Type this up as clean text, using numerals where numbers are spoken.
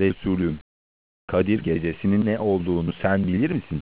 Resulüm, Kadir Gecesi'nin ne olduğunu sen bilir misin?